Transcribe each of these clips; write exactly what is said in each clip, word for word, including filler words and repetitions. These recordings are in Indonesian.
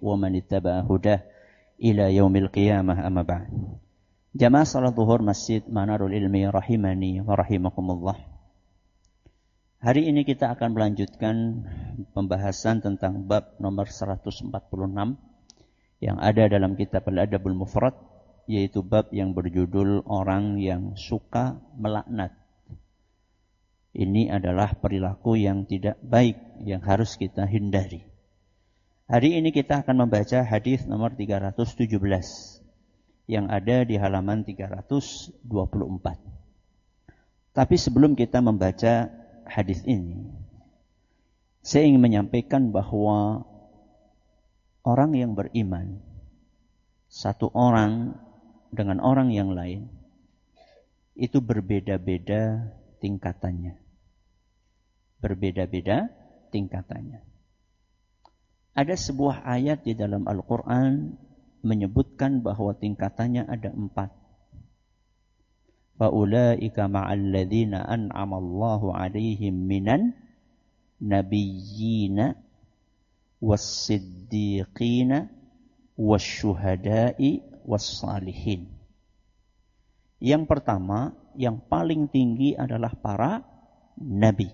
ومن اتبع هداه إلى يوم القيامة أما بعد. Jamaah salat zuhur Masjid Manarul Ilmi rahimani wa rahimakumullah. Hari ini kita akan melanjutkan pembahasan tentang bab nomor seratus empat puluh enam yang ada dalam kitab Al-Adabul Mufrad, yaitu bab yang berjudul orang yang suka melaknat. Ini adalah perilaku yang tidak baik yang harus kita hindari. Hari ini kita akan membaca hadis nomor tiga ratus tujuh belas yang ada di halaman tiga ratus dua puluh empat. Tapi sebelum kita membaca hadis ini, saya ingin menyampaikan bahwa orang yang beriman, satu orang dengan orang yang lain, itu berbeda-beda tingkatannya. Berbeda-beda tingkatannya. Ada sebuah ayat di dalam Al-Quran menyebutkan bahwa tingkatannya ada empat. Faulaika ma'al ladzina an'ama Allahu 'alaihim minan nabiyyina was-siddiqina wasyuhada'i was-salihin. Yang pertama, yang paling tinggi adalah para nabi.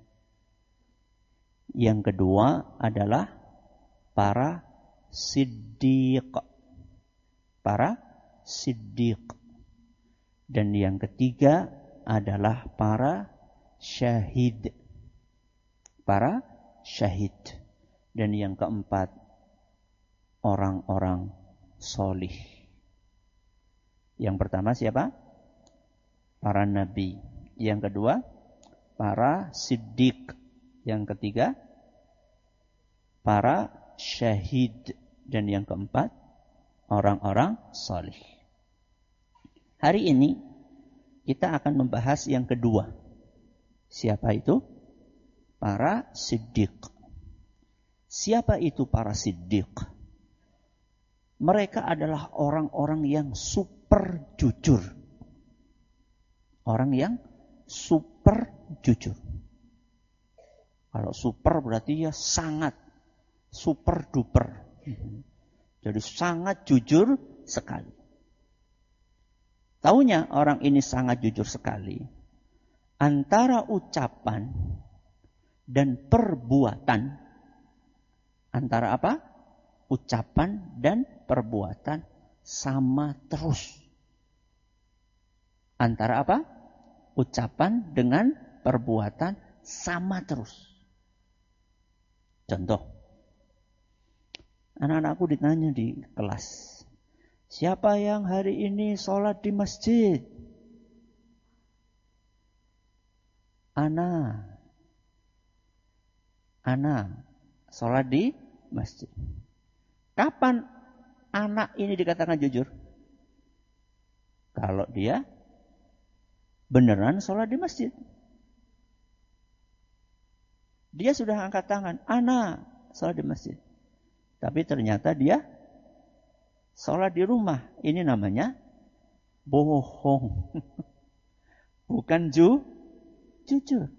Yang kedua adalah para siddiq. Para siddiq. Dan yang ketiga adalah para syahid. Para syahid. Dan yang keempat, orang-orang solih. Yang pertama siapa? Para nabi. Yang kedua, para siddiq. Yang ketiga, para syahid. Dan yang keempat, orang-orang salih. Hari ini kita akan membahas yang kedua. Siapa itu? Para siddiq. Siapa itu para siddiq? Mereka adalah orang-orang yang super jujur. Orang yang super jujur. Kalau super berarti ya sangat super duper. Jadi sangat jujur sekali. Taunya orang ini sangat jujur sekali. Antara ucapan dan perbuatan. Antara apa? Ucapan dan perbuatan sama terus. Antara apa? Ucapan dengan perbuatan sama terus. Contoh. Anak-anakku ditanya di kelas, siapa yang hari ini sholat di masjid? Ana. Ana. Sholat di masjid. Kapan anak ini dikatakan jujur? Kalau dia beneran sholat di masjid. Dia sudah angkat tangan. Ana sholat di masjid. Tapi ternyata dia sholat di rumah. Ini namanya bohong. Bukan ju, jujur.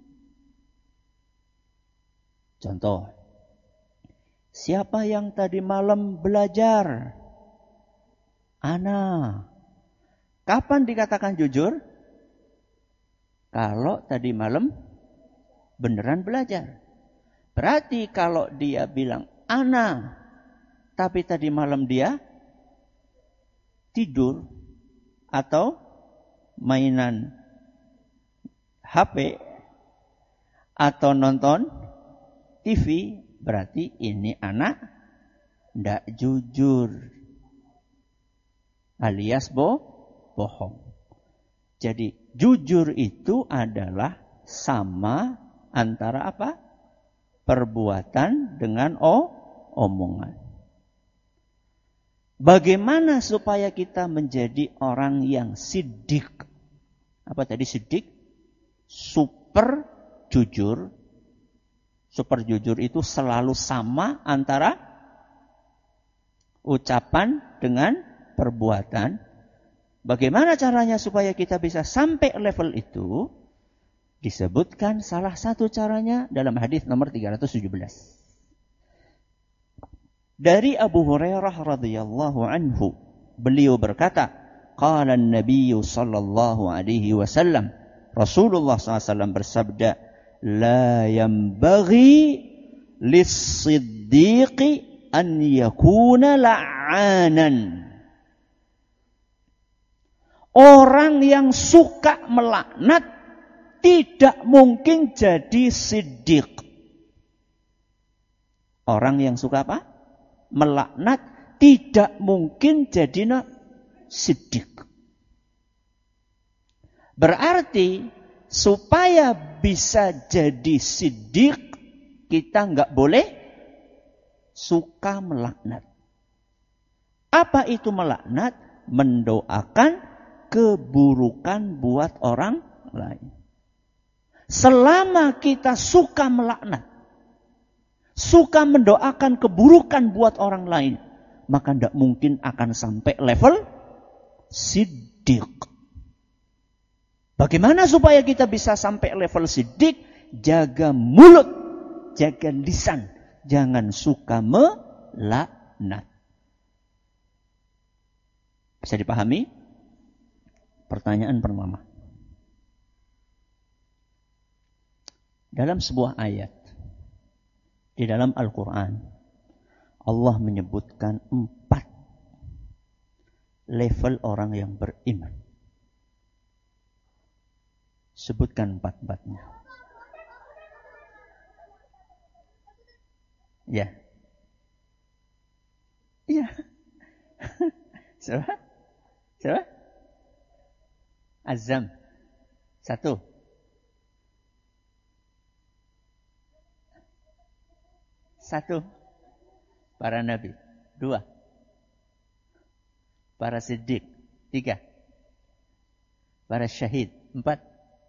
Contoh. Siapa yang tadi malam belajar? Ana. Kapan dikatakan jujur? Kalau tadi malam beneran belajar. Berarti kalau dia bilang ana, tapi tadi malam dia tidur atau mainan H P atau nonton T V, berarti ini anak tidak jujur alias bo, bohong. Jadi jujur itu adalah sama antara apa? Perbuatan dengan o, omongan. Bagaimana supaya kita menjadi orang yang siddiq? Apa tadi siddiq? Super jujur. Super jujur itu selalu sama antara ucapan dengan perbuatan. Bagaimana caranya supaya kita bisa sampai level itu? Disebutkan salah satu caranya dalam hadis nomor tiga ratus tujuh belas. Dari Abu Hurairah radhiyallahu anhu, beliau berkata, qala an-nabiy sallallahu alaihi wasallam, Rasulullah sallallahu alaihi wasallam bersabda, la yanbaghi lis-siddiqi an yakuna la'anan. Orang yang suka melaknat tidak mungkin jadi siddiq. Orang yang suka apa? Melaknat tidak mungkin jadi siddiq. Berarti supaya bisa jadi siddiq, kita nggak boleh suka melaknat. Apa itu melaknat? Mendoakan keburukan buat orang lain. Selama kita suka melaknat, suka mendoakan keburukan buat orang lain, maka tidak mungkin akan sampai level siddiq. Bagaimana supaya kita bisa sampai level siddiq? Jaga mulut, jaga lisan, jangan suka melaknat. Bisa dipahami? Pertanyaan pertama. Dalam sebuah ayat di dalam Al-Quran, Allah menyebutkan empat level orang yang beriman. Sebutkan empat-empatnya. Ya. Iya. Siapa? Siapa? Azam. Satu. Satu. Para nabi. Dua. Para siddiq. Tiga. Para syahid. Empat.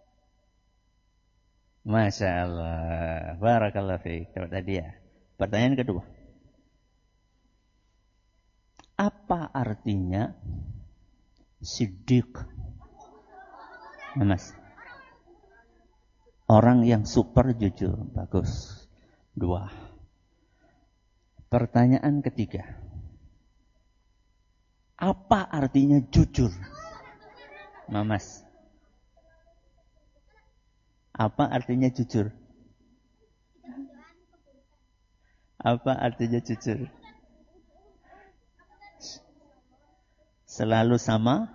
Masya Allah. Barakallahu fiik. Tadi ya. Pertanyaan kedua. Apa artinya siddiq? Mas. Orang yang super jujur. Bagus. Dua. Pertanyaan ketiga. Apa artinya jujur? Mamas. Apa artinya jujur? Apa artinya jujur? Selalu sama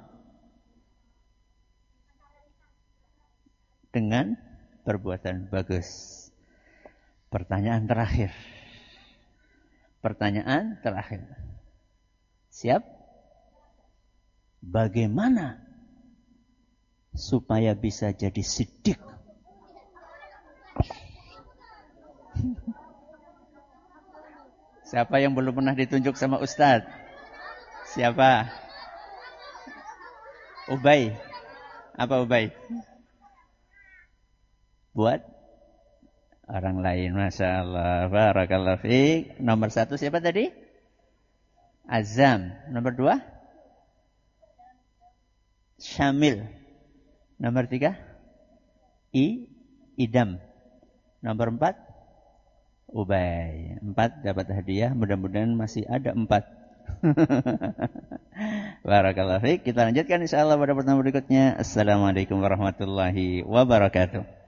dengan perbuatan bagus. Pertanyaan terakhir. Pertanyaan terakhir. Siap? Bagaimana supaya bisa jadi siddiq? Siapa yang belum pernah ditunjuk sama Ustadz? Siapa? Ubay. Apa Ubay? Buat orang lain. Masya Allah. Barakallahu fiik. Nomor satu siapa tadi? Azam. Nomor dua? Syamil. Nomor tiga? I. Idam. Nomor empat? Ubay. Empat dapat hadiah. Mudah-mudahan masih ada empat. Barakallahu fiik. Kita lanjutkan insyaallah pada pertemuan berikutnya. Assalamualaikum warahmatullahi wabarakatuh.